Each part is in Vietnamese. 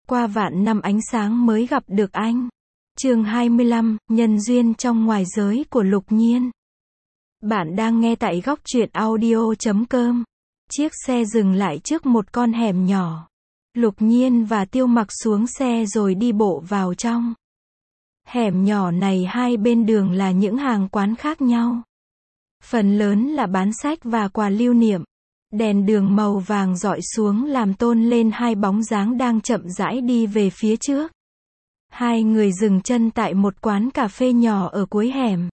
Qua vạn năm ánh sáng mới gặp được anh. Chương 25, nhân duyên trong ngoài giới của Lục Nhiên. Bạn đang nghe tại góc truyện audio.com. Chiếc xe dừng lại trước một con hẻm nhỏ. Lục Nhiên và Tiêu Mặc xuống xe rồi đi bộ vào trong. Hẻm nhỏ này hai bên đường là những hàng quán khác nhau. Phần lớn là bán sách và quà lưu niệm. Đèn đường màu vàng rọi xuống làm tôn lên hai bóng dáng đang chậm rãi đi về phía trước. Hai người dừng chân tại một quán cà phê nhỏ ở cuối hẻm.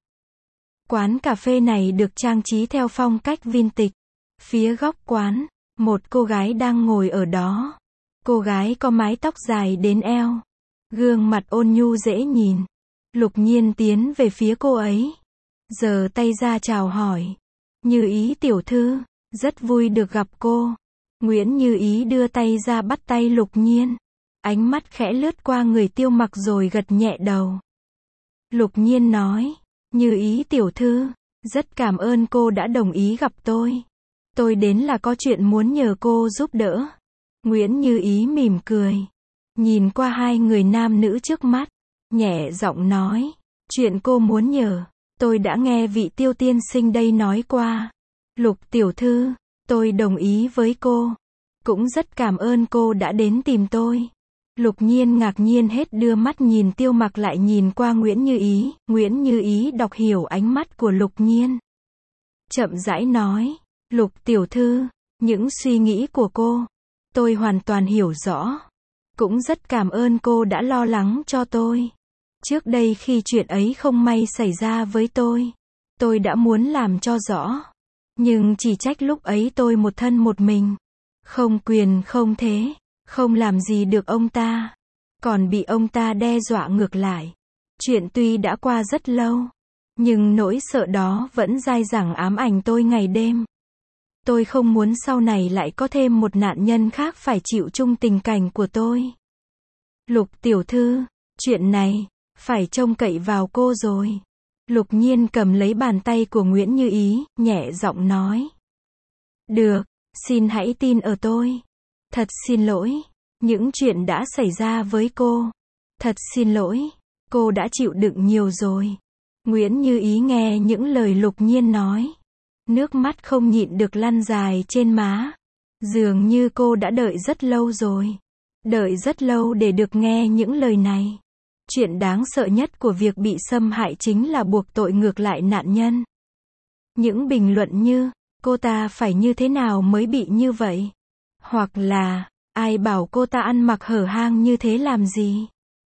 Quán cà phê này được trang trí theo phong cách vintage. Phía góc quán, một cô gái đang ngồi ở đó. Cô gái có mái tóc dài đến eo. Gương mặt ôn nhu dễ nhìn. Lục Nhiên tiến về phía cô ấy. Giơ tay ra chào hỏi. Như Ý tiểu thư, rất vui được gặp cô. Nguyễn Như Ý đưa tay ra bắt tay Lục Nhiên. Ánh mắt khẽ lướt qua người Tiêu Mặc rồi gật nhẹ đầu. Lục Nhiên nói, Như Ý tiểu thư, rất cảm ơn cô đã đồng ý gặp tôi. Tôi đến là có chuyện muốn nhờ cô giúp đỡ. Nguyễn Như Ý mỉm cười. Nhìn qua hai người nam nữ trước mắt. Nhẹ giọng nói, chuyện cô muốn nhờ, tôi đã nghe vị Tiêu tiên sinh đây nói qua. Lục tiểu thư, tôi đồng ý với cô. Cũng rất cảm ơn cô đã đến tìm tôi. Lục Nhiên ngạc nhiên hết đưa mắt nhìn Tiêu Mặc lại nhìn qua Nguyễn Như Ý. Nguyễn Như Ý đọc hiểu ánh mắt của Lục Nhiên. Chậm rãi nói, Lục tiểu thư, những suy nghĩ của cô, tôi hoàn toàn hiểu rõ. Cũng rất cảm ơn cô đã lo lắng cho tôi. Trước đây khi chuyện ấy không may xảy ra với tôi đã muốn làm cho rõ. Nhưng chỉ trách lúc ấy tôi một thân một mình. Không quyền không thế, không làm gì được ông ta. Còn bị ông ta đe dọa ngược lại. Chuyện tuy đã qua rất lâu, nhưng nỗi sợ đó vẫn dai dẳng ám ảnh tôi ngày đêm. Tôi không muốn sau này lại có thêm một nạn nhân khác phải chịu chung tình cảnh của tôi. Lục tiểu thư, chuyện này phải trông cậy vào cô rồi. Lục Nhiên cầm lấy bàn tay của Nguyễn Như Ý, nhẹ giọng nói. Được, xin hãy tin ở tôi. Thật xin lỗi, những chuyện đã xảy ra với cô. Thật xin lỗi, cô đã chịu đựng nhiều rồi. Nguyễn Như Ý nghe những lời Lục Nhiên nói. Nước mắt không nhịn được lăn dài trên má. Dường như cô đã đợi rất lâu rồi. Đợi rất lâu để được nghe những lời này. Chuyện đáng sợ nhất của việc bị xâm hại chính là buộc tội ngược lại nạn nhân. Những bình luận như, cô ta phải như thế nào mới bị như vậy? Hoặc là, ai bảo cô ta ăn mặc hở hang như thế làm gì?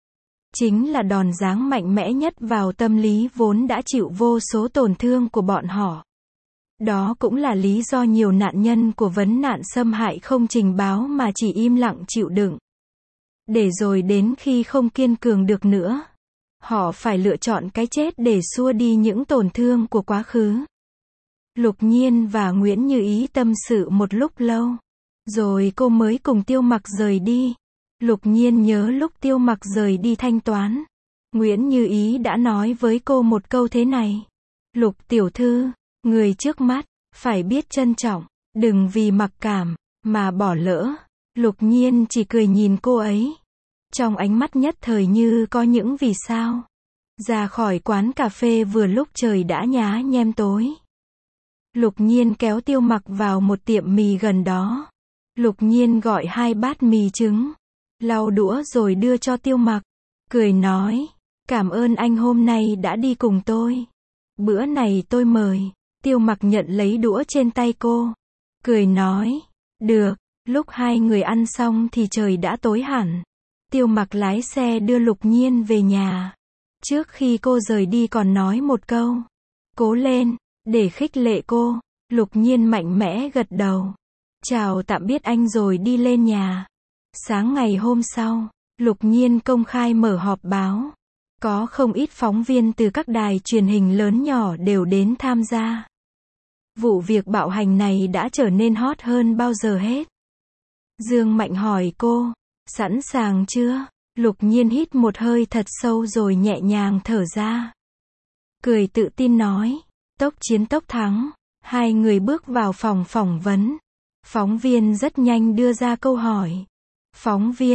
Chính là đòn giáng mạnh mẽ nhất vào tâm lý vốn đã chịu vô số tổn thương của bọn họ. Đó cũng là lý do nhiều nạn nhân của vấn nạn xâm hại không trình báo mà chỉ im lặng chịu đựng. Để rồi đến khi không kiên cường được nữa, họ phải lựa chọn cái chết để xua đi những tổn thương của quá khứ. Lục Nhiên và Nguyễn Như Ý tâm sự một lúc lâu. Rồi cô mới cùng Tiêu Mặc rời đi. Lục Nhiên nhớ lúc Tiêu Mặc rời đi thanh toán. Nguyễn Như Ý đã nói với cô một câu thế này. Lục tiểu thư, người trước mắt, phải biết trân trọng, đừng vì mặc cảm, mà bỏ lỡ. Lục Nhiên chỉ cười nhìn cô ấy. Trong ánh mắt nhất thời như có những vì sao. Ra khỏi quán cà phê vừa lúc trời đã nhá nhem tối. Lục Nhiên kéo Tiêu Mặc vào một tiệm mì gần đó. Lục Nhiên gọi 2 bát mì trứng. Lau đũa rồi đưa cho Tiêu Mặc. Cười nói, cảm ơn anh hôm nay đã đi cùng tôi. Bữa này tôi mời. Tiêu Mặc nhận lấy đũa trên tay cô. Cười nói, được. Lúc hai người ăn xong thì trời đã tối hẳn. Tiêu Mặc lái xe đưa Lục Nhiên về nhà. Trước khi cô rời đi còn nói một câu. Cố lên, để khích lệ cô. Lục Nhiên mạnh mẽ gật đầu. Chào tạm biệt anh rồi đi lên nhà. Sáng ngày hôm sau, Lục Nhiên công khai mở họp báo. Có không ít phóng viên từ các đài truyền hình lớn nhỏ đều đến tham gia. Vụ việc bạo hành này đã trở nên hot hơn bao giờ hết. Dương Mạnh hỏi cô, sẵn sàng chưa? Lục Nhiên hít một hơi thật sâu rồi nhẹ nhàng thở ra. Cười tự tin nói, tốc chiến tốc thắng. Hai người bước vào phòng phỏng vấn. Phóng viên rất nhanh đưa ra câu hỏi. Phóng viên,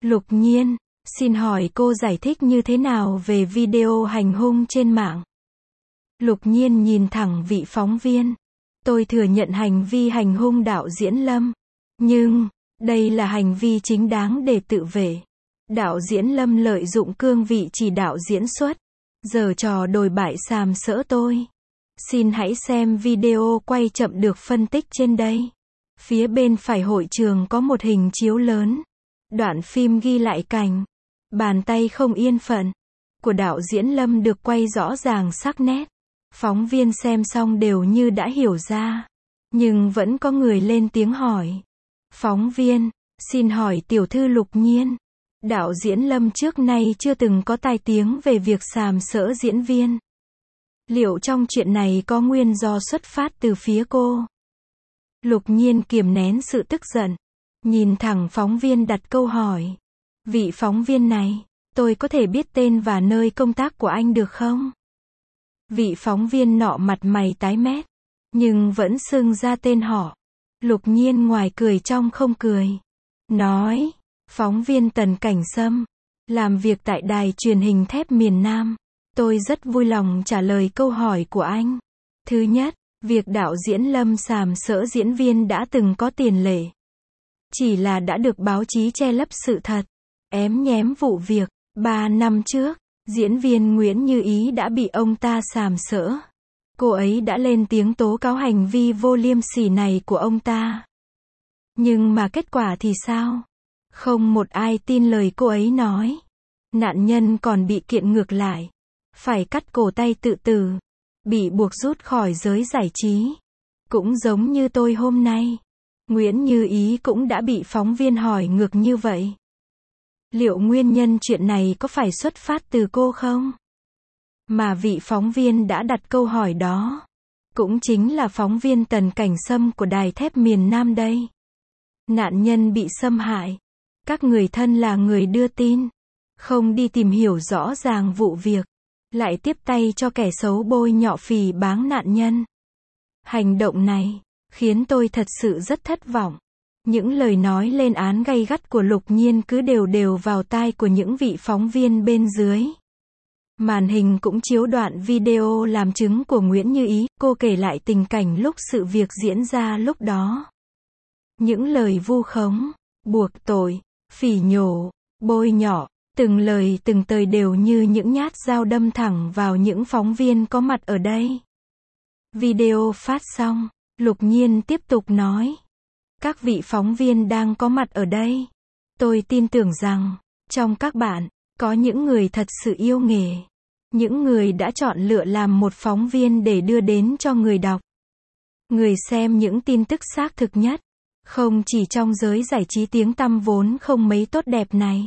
Lục Nhiên, xin hỏi cô giải thích như thế nào về video hành hung trên mạng? Lục Nhiên nhìn thẳng vị phóng viên. Tôi thừa nhận hành vi hành hung đạo diễn Lâm. Nhưng, đây là hành vi chính đáng để tự vệ. Đạo diễn Lâm lợi dụng cương vị chỉ đạo diễn xuất, giở trò đồi bại sàm sỡ tôi. Xin hãy xem video quay chậm được phân tích trên đây. Phía bên phải hội trường có một hình chiếu lớn. Đoạn phim ghi lại cảnh bàn tay không yên phận của đạo diễn Lâm được quay rõ ràng sắc nét. Phóng viên xem xong đều như đã hiểu ra. Nhưng vẫn có người lên tiếng hỏi. Phóng viên, xin hỏi tiểu thư Lục Nhiên. Đạo diễn Lâm trước nay chưa từng có tai tiếng về việc sàm sỡ diễn viên. Liệu trong chuyện này có nguyên do xuất phát từ phía cô? Lục Nhiên kiềm nén sự tức giận. Nhìn thẳng phóng viên đặt câu hỏi. Vị phóng viên này, tôi có thể biết tên và nơi công tác của anh được không? Vị phóng viên nọ mặt mày tái mét, nhưng vẫn xưng ra tên họ. Lục Nhiên ngoài cười trong không cười. Nói, phóng viên Tần Cảnh Sâm, làm việc tại đài truyền hình thép miền Nam. Tôi rất vui lòng trả lời câu hỏi của anh. Thứ nhất, việc đạo diễn Lâm sàm sỡ diễn viên đã từng có tiền lệ. Chỉ là đã được báo chí che lấp sự thật, ém nhém vụ việc. 3 năm trước, diễn viên Nguyễn Như Ý đã bị ông ta sàm sỡ. Cô ấy đã lên tiếng tố cáo hành vi vô liêm sỉ này của ông ta. Nhưng mà kết quả thì sao? Không một ai tin lời cô ấy nói. Nạn nhân còn bị kiện ngược lại. Phải cắt cổ tay tự tử. Bị buộc rút khỏi giới giải trí. Cũng giống như tôi hôm nay. Nguyễn Như Ý cũng đã bị phóng viên hỏi ngược như vậy. Liệu nguyên nhân chuyện này có phải xuất phát từ cô không? Mà vị phóng viên đã đặt câu hỏi đó cũng chính là phóng viên Tần Cảnh Sâm của đài thép miền Nam đây. Nạn nhân bị xâm hại. Các người thân là người đưa tin. Không đi tìm hiểu rõ ràng vụ việc. Lại tiếp tay cho kẻ xấu bôi nhọ phỉ báng nạn nhân. Hành động này khiến tôi thật sự rất thất vọng. Những lời nói lên án gay gắt của Lục Nhiên cứ đều vào tai của những vị phóng viên bên dưới. Màn hình cũng chiếu đoạn video làm chứng của Nguyễn Như Ý. Cô kể lại tình cảnh lúc sự việc diễn ra lúc đó. Những lời vu khống, buộc tội, phỉ nhổ, bôi nhọ, từng lời từng tlời đều như những nhát dao đâm thẳng vào những phóng viên có mặt ở đây. Video phát xong, Lục Nhiên tiếp tục nói. Các vị phóng viên đang có mặt ở đây. Tôi tin tưởng rằng, trong các bạn, có những người thật sự yêu nghề. Những người đã chọn lựa làm một phóng viên để đưa đến cho người đọc, người xem những tin tức xác thực nhất. Không chỉ trong giới giải trí tiếng tăm vốn không mấy tốt đẹp này,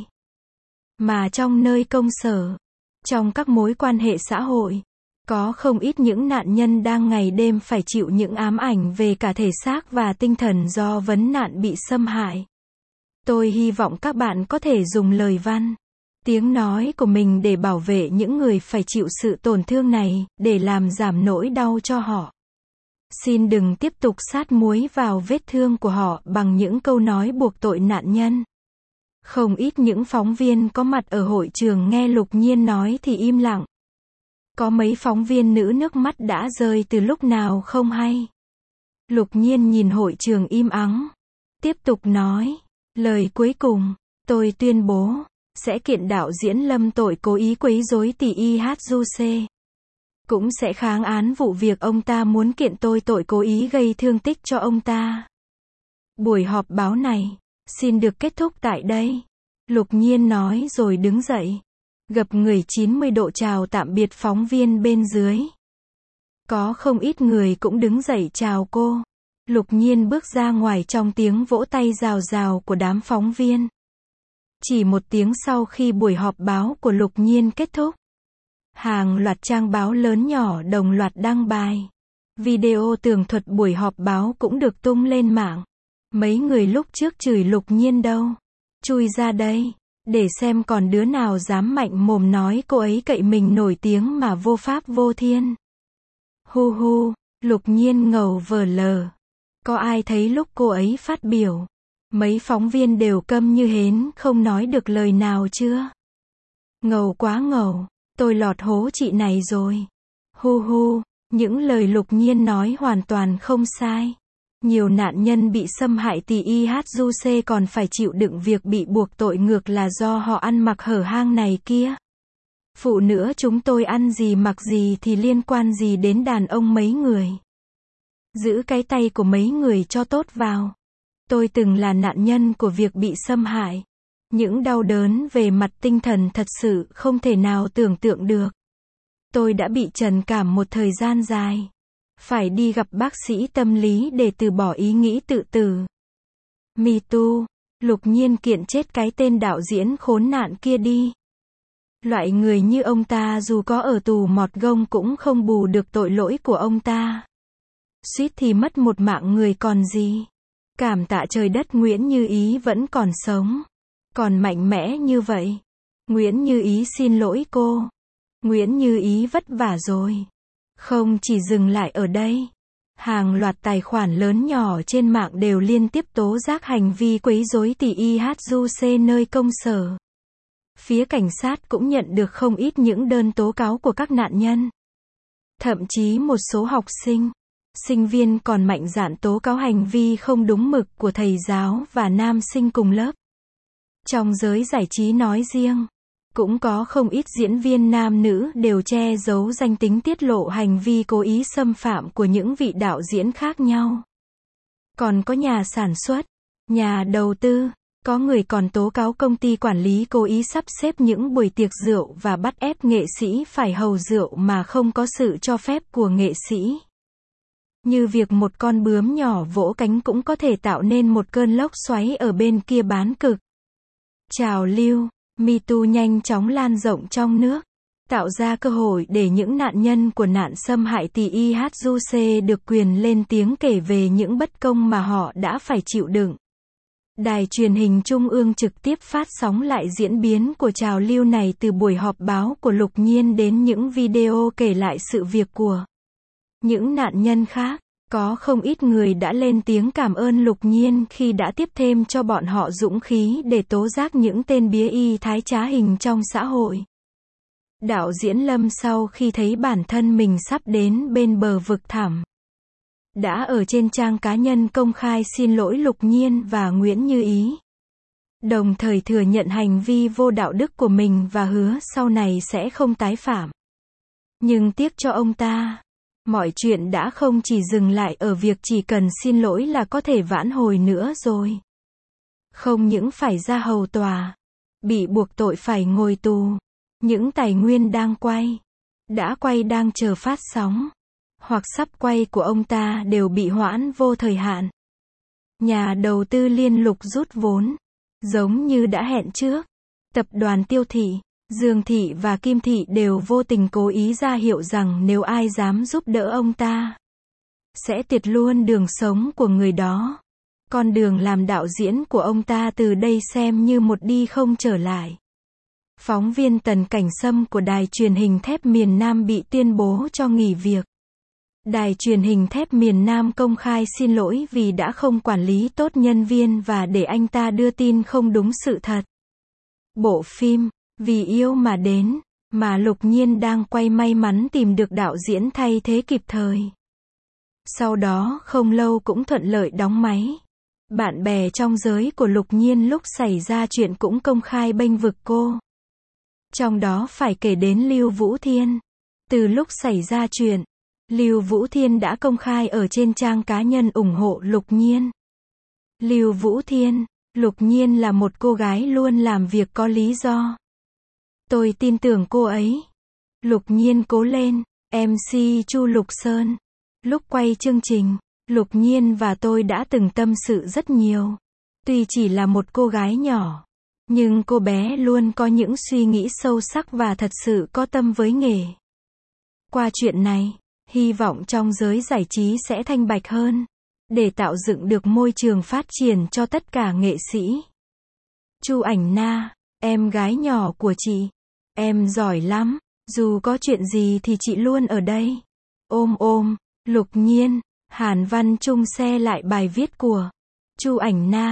mà trong nơi công sở, trong các mối quan hệ xã hội, có không ít những nạn nhân đang ngày đêm phải chịu những ám ảnh về cả thể xác và tinh thần do vấn nạn bị xâm hại. Tôi hy vọng các bạn có thể dùng lời văn, tiếng nói của mình để bảo vệ những người phải chịu sự tổn thương này, để làm giảm nỗi đau cho họ. Xin đừng tiếp tục sát muối vào vết thương của họ bằng những câu nói buộc tội nạn nhân. Không ít những phóng viên có mặt ở hội trường nghe Lục Nhiên nói thì im lặng. Có mấy phóng viên nữ nước mắt đã rơi từ lúc nào không hay. Lục Nhiên nhìn hội trường im ắng. Tiếp tục nói. Lời cuối cùng, tôi tuyên bố, sẽ kiện đạo diễn Lâm tội cố ý quấy rối tỷ IHJC. Cũng sẽ kháng án vụ việc ông ta muốn kiện tôi tội cố ý gây thương tích cho ông ta. Buổi họp báo này, xin được kết thúc tại đây. Lục Nhiên nói rồi đứng dậy. Gập người 90 độ chào tạm biệt phóng viên bên dưới. Có không ít người cũng đứng dậy chào cô. Lục Nhiên bước ra ngoài trong tiếng vỗ tay rào rào của đám phóng viên. Chỉ một tiếng sau khi buổi họp báo của Lục Nhiên kết thúc, hàng loạt trang báo lớn nhỏ đồng loạt đăng bài. Video tường thuật buổi họp báo cũng được tung lên mạng. Mấy người lúc trước chửi Lục Nhiên đâu? Chui ra đây, để xem còn đứa nào dám mạnh mồm nói cô ấy cậy mình nổi tiếng mà vô pháp vô thiên. Hu hu, Lục Nhiên ngầu vờ lờ. Có ai thấy lúc cô ấy phát biểu Mấy phóng viên đều câm như hến, không nói được lời nào chưa. Ngầu quá ngầu, tôi lọt hố chị này rồi. Hu hu, những lời Lục Nhiên nói hoàn toàn không sai. Nhiều nạn nhân bị xâm hại thì IHJC còn phải chịu đựng việc bị buộc tội ngược là do họ ăn mặc hở hang này kia. Phụ nữ chúng tôi ăn gì mặc gì thì liên quan gì đến đàn ông mấy người. Giữ cái tay của mấy người cho tốt vào. Tôi từng là nạn nhân của việc bị xâm hại. Những đau đớn về mặt tinh thần thật sự không thể nào tưởng tượng được. Tôi đã bị trầm cảm một thời gian dài. Phải đi gặp bác sĩ tâm lý để từ bỏ ý nghĩ tự tử. Me too, Lục Nhiên kiện chết cái tên đạo diễn khốn nạn kia đi. Loại người như ông ta dù có ở tù mọt gông cũng không bù được tội lỗi của ông ta. Suýt thì mất một mạng người còn gì. Cảm tạ trời đất Nguyễn Như Ý vẫn còn sống. Còn mạnh mẽ như vậy. Nguyễn Như Ý xin lỗi cô. Nguyễn Như Ý vất vả rồi. Không chỉ dừng lại ở đây. Hàng loạt tài khoản lớn nhỏ trên mạng đều liên tiếp tố giác hành vi quấy rối tỷ IHJC nơi công sở. Phía cảnh sát cũng nhận được không ít những đơn tố cáo của các nạn nhân. Thậm chí một số học sinh, sinh viên còn mạnh dạn tố cáo hành vi không đúng mực của thầy giáo và nam sinh cùng lớp. Trong giới giải trí nói riêng, cũng có không ít diễn viên nam nữ đều che giấu danh tính tiết lộ hành vi cố ý xâm phạm của những vị đạo diễn khác nhau. Còn có nhà sản xuất, nhà đầu tư, có người còn tố cáo công ty quản lý cố ý sắp xếp những buổi tiệc rượu và bắt ép nghệ sĩ phải hầu rượu mà không có sự cho phép của nghệ sĩ. Như việc một con bướm nhỏ vỗ cánh cũng có thể tạo nên một cơn lốc xoáy ở bên kia bán cực. Trào lưu Me Too nhanh chóng lan rộng trong nước, tạo ra cơ hội để những nạn nhân của nạn xâm hại tỷ IHJC được quyền lên tiếng kể về những bất công mà họ đã phải chịu đựng. Đài truyền hình Trung ương trực tiếp phát sóng lại diễn biến của trào lưu này từ buổi họp báo của Lục Nhiên đến những video kể lại sự việc của những nạn nhân khác. Có không ít người đã lên tiếng cảm ơn Lục Nhiên khi đã tiếp thêm cho bọn họ dũng khí để tố giác những tên bía y thái trá hình trong xã hội. Đạo diễn Lâm sau khi thấy bản thân mình sắp đến bên bờ vực thẳm, đã ở trên trang cá nhân công khai xin lỗi Lục Nhiên và Nguyễn Như Ý. Đồng thời thừa nhận hành vi vô đạo đức của mình và hứa sau này sẽ không tái phạm. Nhưng tiếc cho ông ta, mọi chuyện đã không chỉ dừng lại ở việc chỉ cần xin lỗi là có thể vãn hồi nữa rồi. Không những phải ra hầu tòa, bị buộc tội phải ngồi tù, những tài nguyên đang quay, đã quay đang chờ phát sóng, hoặc sắp quay của ông ta đều bị hoãn vô thời hạn. Nhà đầu tư liên lục rút vốn, giống như đã hẹn trước. Tập đoàn Tiêu Thị, Dương Thị và Kim Thị đều vô tình cố ý ra hiệu rằng nếu ai dám giúp đỡ ông ta, sẽ tuyệt luôn đường sống của người đó. Con đường làm đạo diễn của ông ta từ đây xem như một đi không trở lại. Phóng viên Tần Cảnh Sâm của đài truyền hình thép miền Nam bị tuyên bố cho nghỉ việc. Đài truyền hình thép miền Nam công khai xin lỗi vì đã không quản lý tốt nhân viên và để anh ta đưa tin không đúng sự thật. Bộ phim Vì Yêu Mà Đến, mà Lục Nhiên đang quay may mắn tìm được đạo diễn thay thế kịp thời. Sau đó không lâu cũng thuận lợi đóng máy. Bạn bè trong giới của Lục Nhiên lúc xảy ra chuyện cũng công khai bênh vực cô. Trong đó phải kể đến Lưu Vũ Thiên. Từ lúc xảy ra chuyện, Lưu Vũ Thiên đã công khai ở trên trang cá nhân ủng hộ Lục Nhiên. Lưu Vũ Thiên, Lục Nhiên là một cô gái luôn làm việc có lý do. Tôi tin tưởng cô ấy. Lục Nhiên cố lên. MC Chu Lục Sơn. Lúc quay chương trình, Lục Nhiên và tôi đã từng tâm sự rất nhiều. Tuy chỉ là một cô gái nhỏ, nhưng cô bé luôn có những suy nghĩ sâu sắc và thật sự có tâm với nghề. Qua chuyện này, hy vọng trong giới giải trí sẽ thanh bạch hơn, để tạo dựng được môi trường phát triển cho tất cả nghệ sĩ. Chu Ảnh Na, em gái nhỏ của chị, em giỏi lắm, dù có chuyện gì thì chị luôn ở đây. Ôm ôm. Lục Nhiên, Hàn Văn Trung share lại bài viết của Chu Ảnh Na.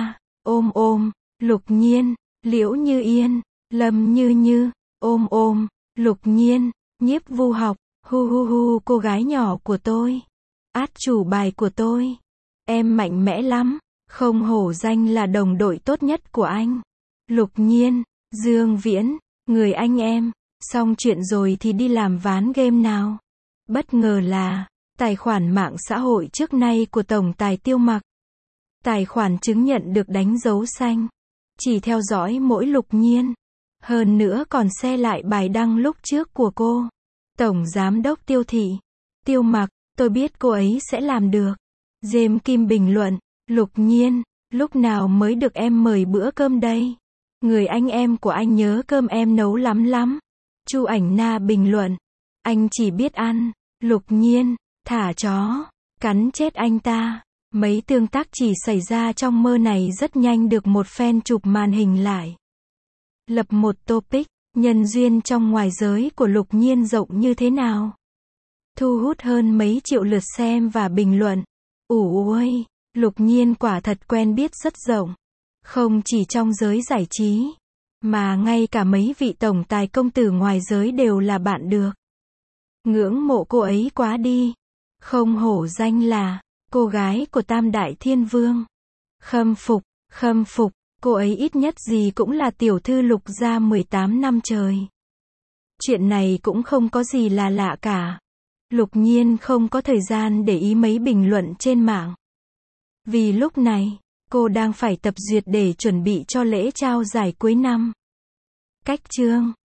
ôm, Lục Nhiên, Liễu Như Yên, Lâm Như Như, ôm, Lục Nhiên, Nhiếp Vu Học, hu cô gái nhỏ của tôi. Át chủ bài của tôi. Em mạnh mẽ lắm, không hổ danh là đồng đội tốt nhất của anh. Lục Nhiên, Dương Viễn, người anh em, xong chuyện rồi thì đi làm ván game nào. Bất ngờ là, tài khoản mạng xã hội trước nay của Tổng tài Tiêu Mặc. Tài khoản chứng nhận được đánh dấu xanh. Chỉ theo dõi mỗi Lục Nhiên. Hơn nữa còn share lại bài đăng lúc trước của cô. Tổng Giám đốc Tiêu Thị. Tiêu Mặc, tôi biết cô ấy sẽ làm được. James Kim bình luận, Lục Nhiên, lúc nào mới được em mời bữa cơm đây? Người anh em của anh nhớ cơm em nấu lắm. Chu Ảnh Na bình luận, anh chỉ biết ăn. Lục Nhiên, thả chó, cắn chết anh ta. Mấy tương tác chỉ xảy ra trong mơ này rất nhanh được một fan chụp màn hình lại. Lập một topic, nhân duyên trong ngoài giới của Lục Nhiên rộng như thế nào? Thu hút hơn mấy triệu lượt xem và bình luận. Ôi, Lục Nhiên quả thật quen biết rất rộng. Không chỉ trong giới giải trí, mà ngay cả mấy vị tổng tài công tử ngoài giới đều là bạn được. Ngưỡng mộ cô ấy quá đi. Không hổ danh là cô gái của Tam Đại Thiên Vương. Khâm phục, cô ấy ít nhất gì cũng là tiểu thư Lục gia 18 năm trời. Chuyện này cũng không có gì là lạ cả. Lục Nhiên không có thời gian để ý mấy bình luận trên mạng. Vì lúc này, cô đang phải tập duyệt để chuẩn bị cho lễ trao giải cuối năm. Cách chương